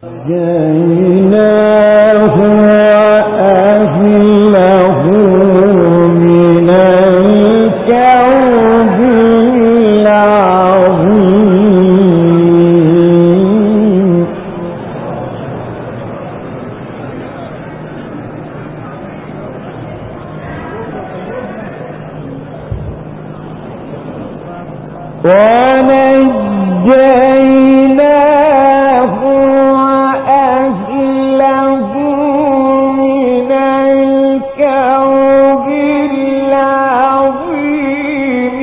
جئناه وأهله من الكرب العظيم ونجيناه وأهله من الكرب العظيم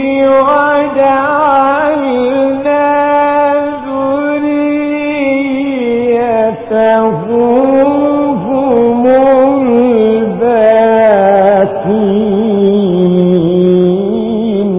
وجعلنا ذريته هم الباقين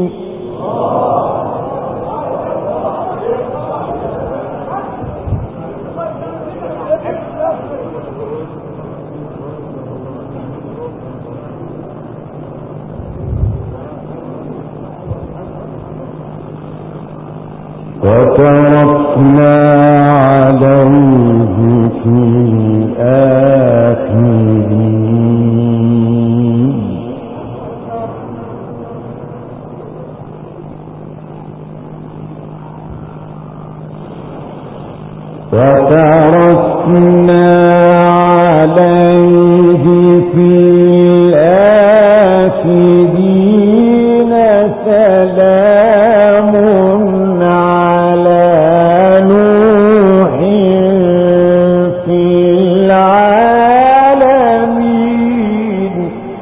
وتركنا عليه في الآخرين وتركنا عليه في الآخرين سلام على نوح في العالمين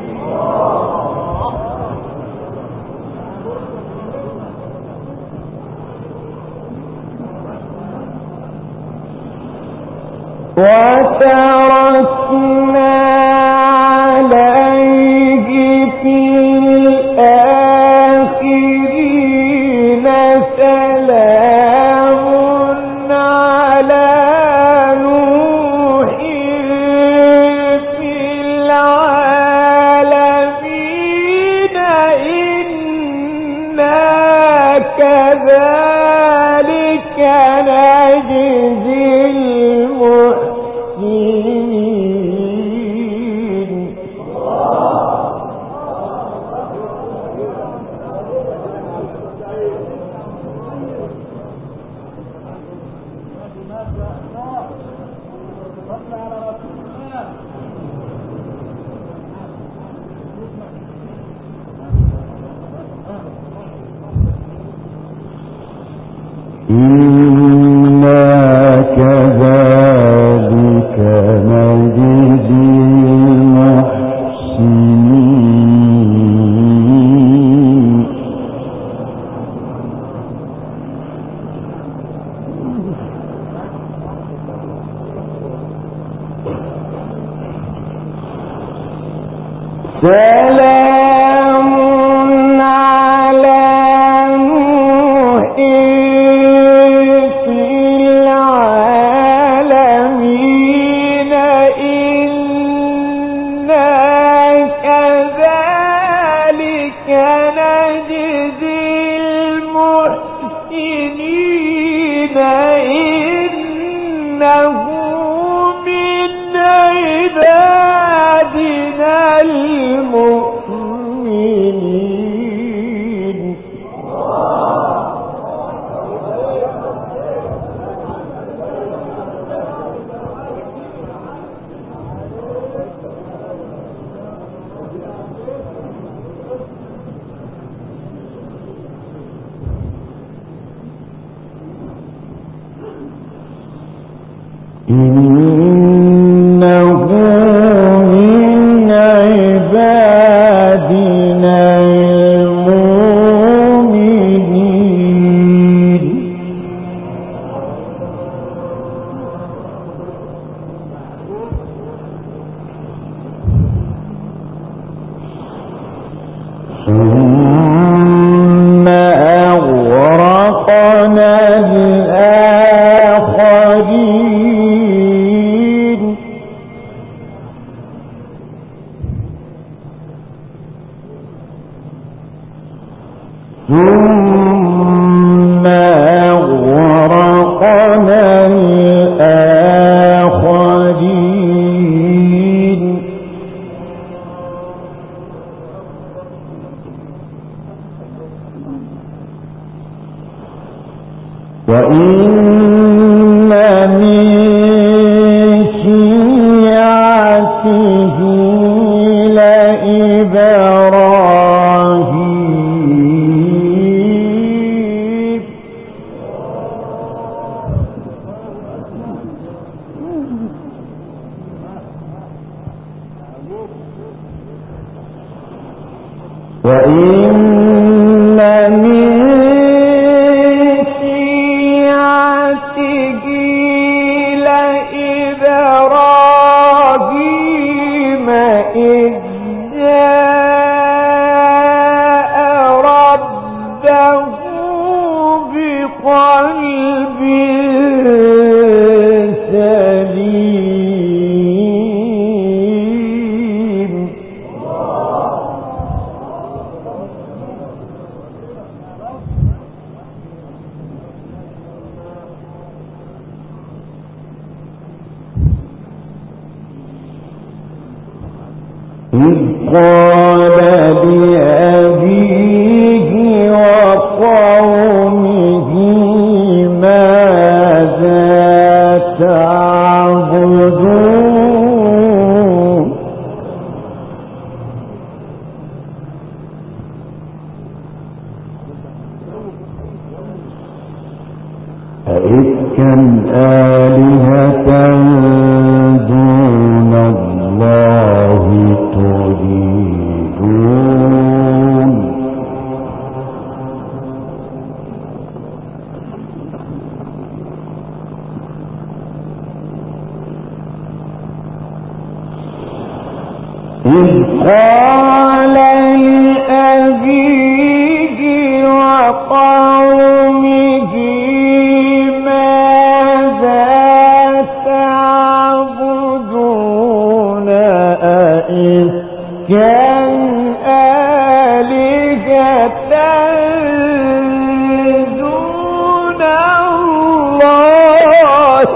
وتركنا عليه في الآخرين سلام على نوح في العالمين إنا كذلك نجزي المحسنين إنا كذلك نجزي المحسنين سلام على نوح في العالمين إنا كذلك نجزي المحسنين إنه من عبادنا المؤمنين إنه من عبادنا المؤمنين ثم أغرقنا الآخرين ثم أغرقنا الآخرين وإن من شيعته لإبراهيم إذ جاء ربه بقلب سليم. إذ قال لأبيه وقومه ماذا تعبدون أئفكا آلهة دون الله تريدون إذ قال لأبيه وقومه ماذا تعبدون أئفكا آلهة دون الله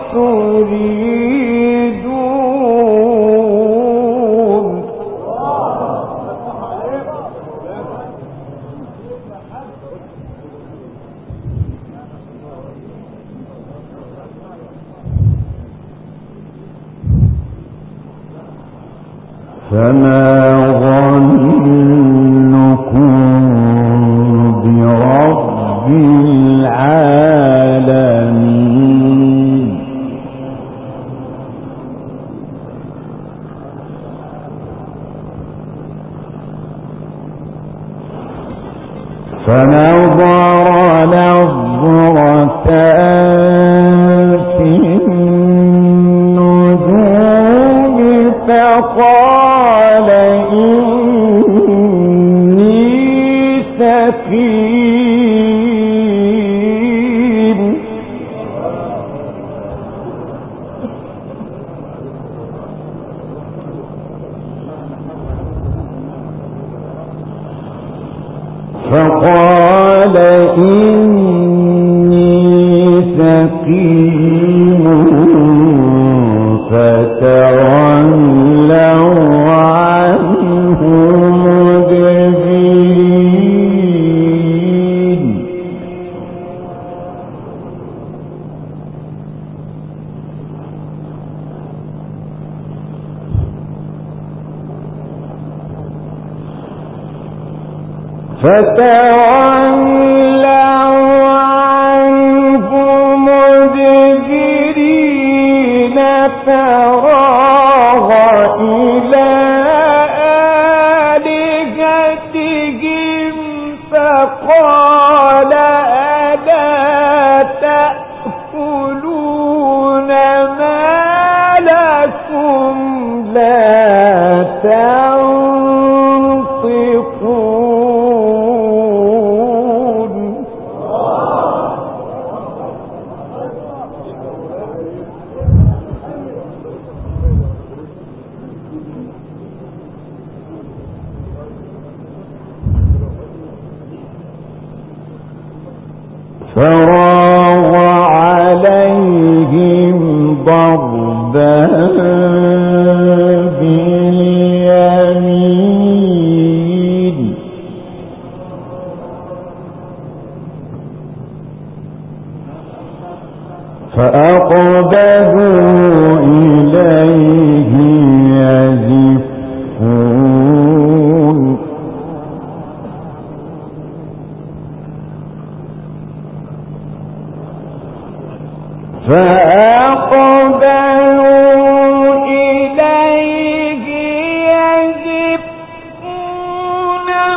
تريدون. فما ظنكم برب العالمين. فنظر نظرة في النجوم فقال إني سقيم. فقال إني سقيم فتولوا عنه مدبرين. فتولوا عنه مدبرين فراغ إلى آلهتهم فقال ألا تأكلون ما لكم لا تنطقون. فراغ عليهم ضربا باليمين فأقبلوا إليه يزفون. فأقبلوا إليه يزفون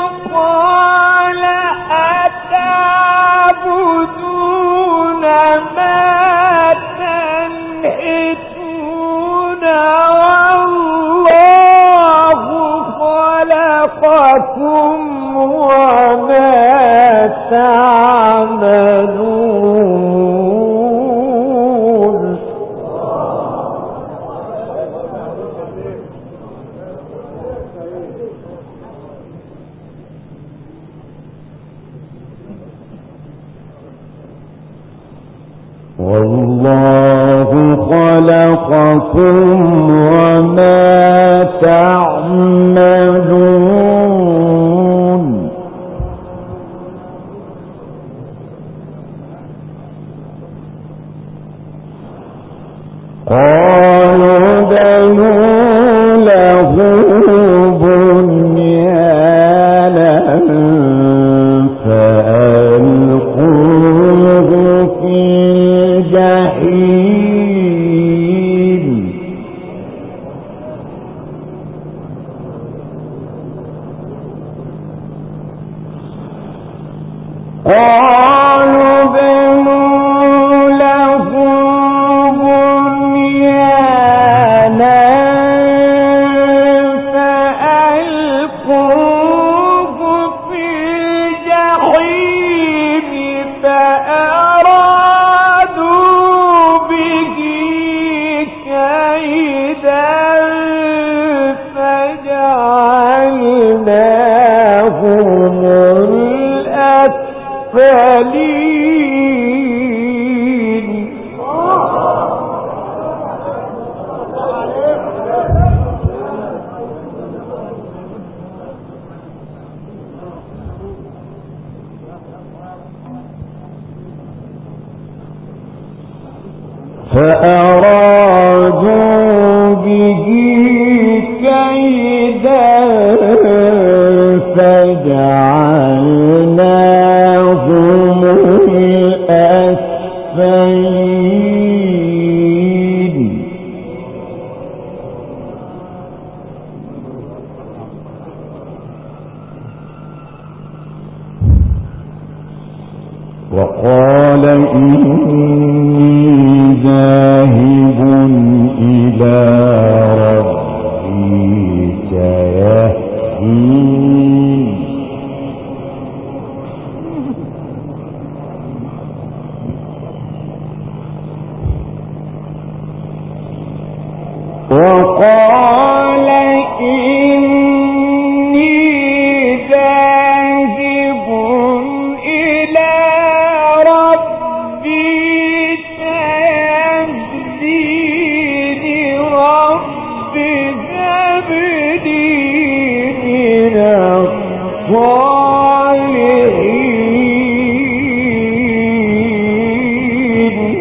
والله خلقكم وما تعملون قالوا بنوا له بنيانا فألقوه في الجحيم قالوا بنوا له بنيانا فألقوه في الجحيم فأرادوا به كيدا فجعلناهم الأسفلين فأرادوا به كيدا فجعلناهم الأسفلين وقال إني ذاهب إلى ربي سيهدين وقال إني ذاهب إلى ربي سيهدين رب هب لي من الصالحين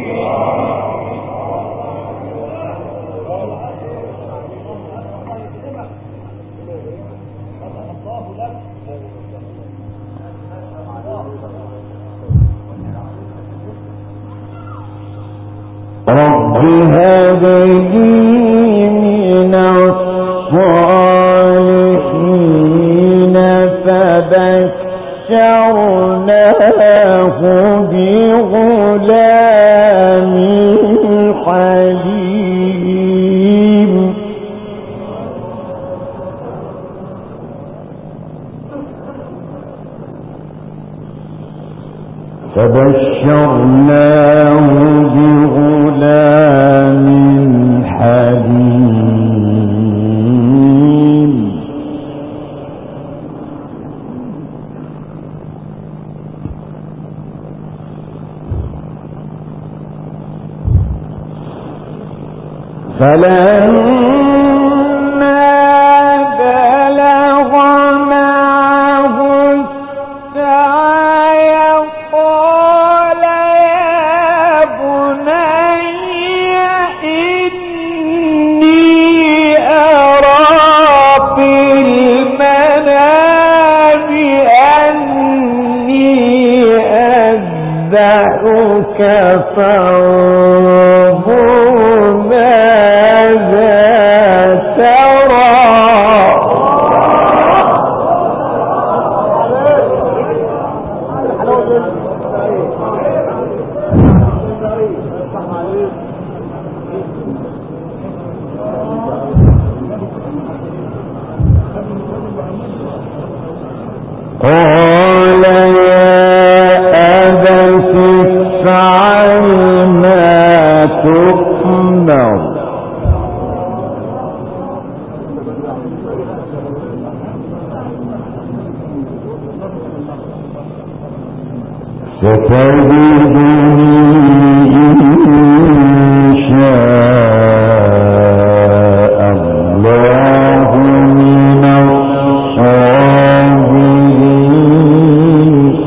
رب هب لي من الصالحين فبشرناه بغلام حليم فبشرناه بغلام حليم فلما بلغ معه السعي قال يا بني إني أرى في المنام أني أذبحك فانظر ماذا ترى قال يا أبت افعل ما تؤمر ستجدني إن شاء الله من الصابرين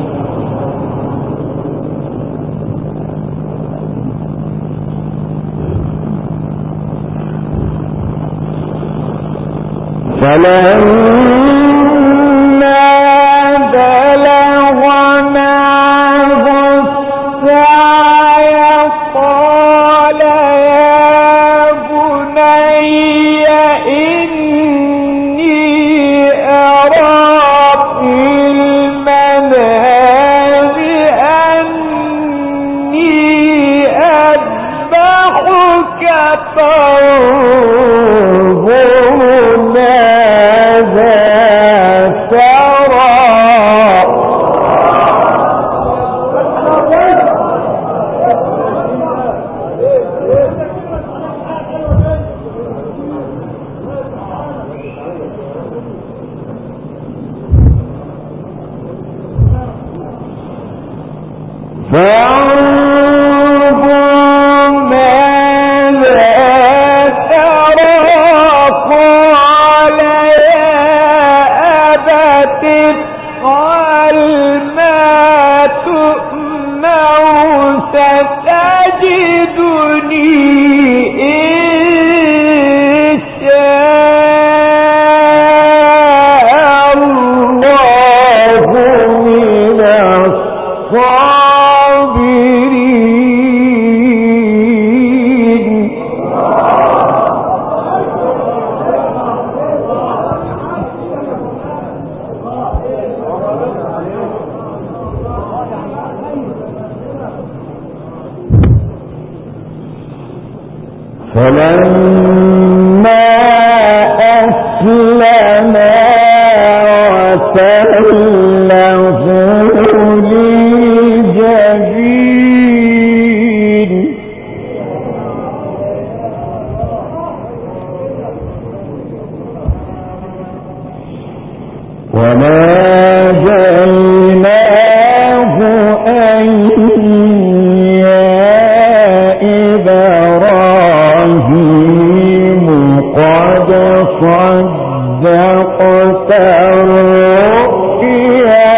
فلما أسلما وتله للجبين وناديناه أن قد صدقت الرؤيا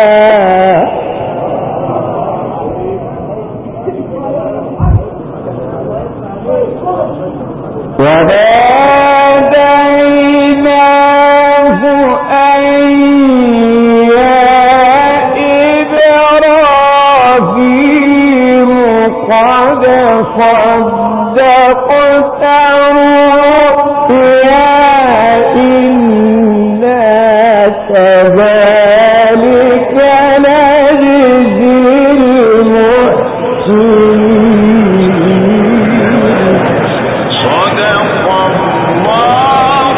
وناديناه أن يا إبراهيم قد صدقت الرؤيا كذلك نجزي المحسنين صدق الله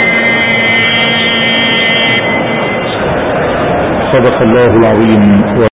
العظيم.